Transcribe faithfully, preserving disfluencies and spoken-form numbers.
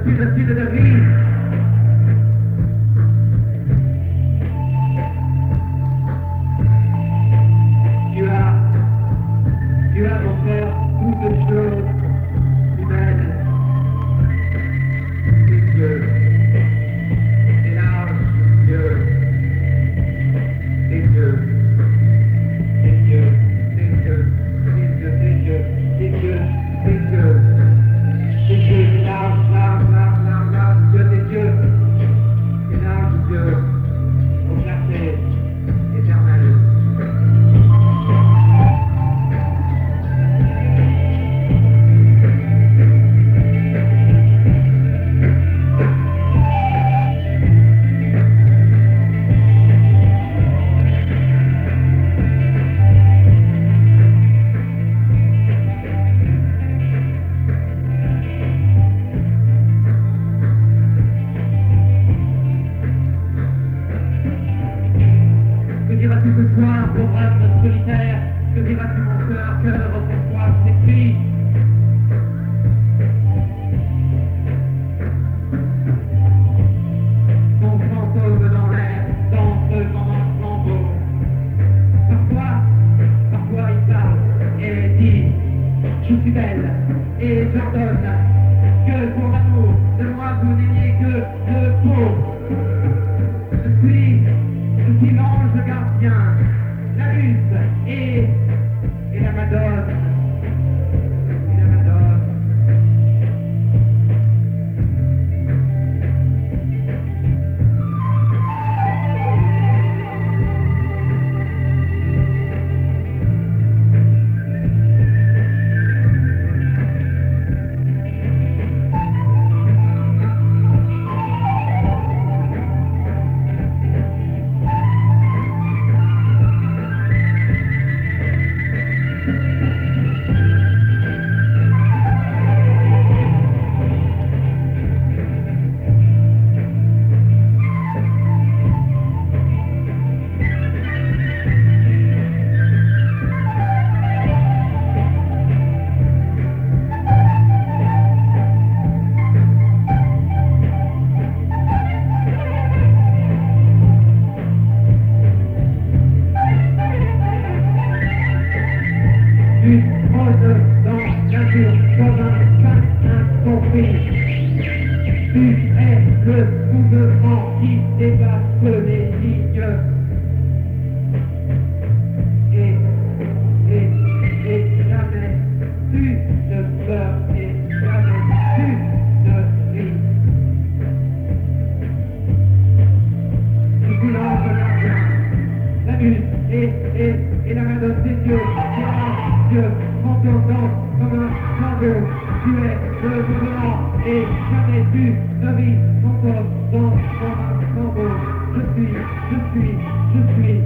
suis le sud de vie. Tu as, tu as mon frère toutes choses humaines. C'est Dieu. C'est large, Dieu. C'est Dieu. C'est Dieu. C'est Dieu. C'est Dieu. C'est Dieu. C'est Dieu. C'est Dieu. C'est Dieu. C'est large, large, large, large, large. Dieu, c'est Dieu. C'est large, Dieu. Au clarté éternelle. Que diras-tu ce soir, pauvre âme solitaire? Que diras-tu mon cœur, cœur autrefois s'écrit? Ton fantôme dans l'air, danse comme un flambeau. Parfois, parfois il parle et dit: je suis belle et j'ordonne que pour l'amour de moi vous n'ayez que de peau. Je suis Je suis l'ange gardien, la luce et, et la madone. Et la madone. Tu rôdes dans la nature comme un pain incompris. Tu es le mouvement qui dépasse les lignes. Et, et, et jamais tu ne pleures et jamais tu ne ris. Tu coulanges la la muse et, et, et la main de tes yeux. Dieu, entendant comme un flambeau, tu es le mouvement et jamais tu ne vis encore dans comme un flambeau. Je suis, je suis, je suis.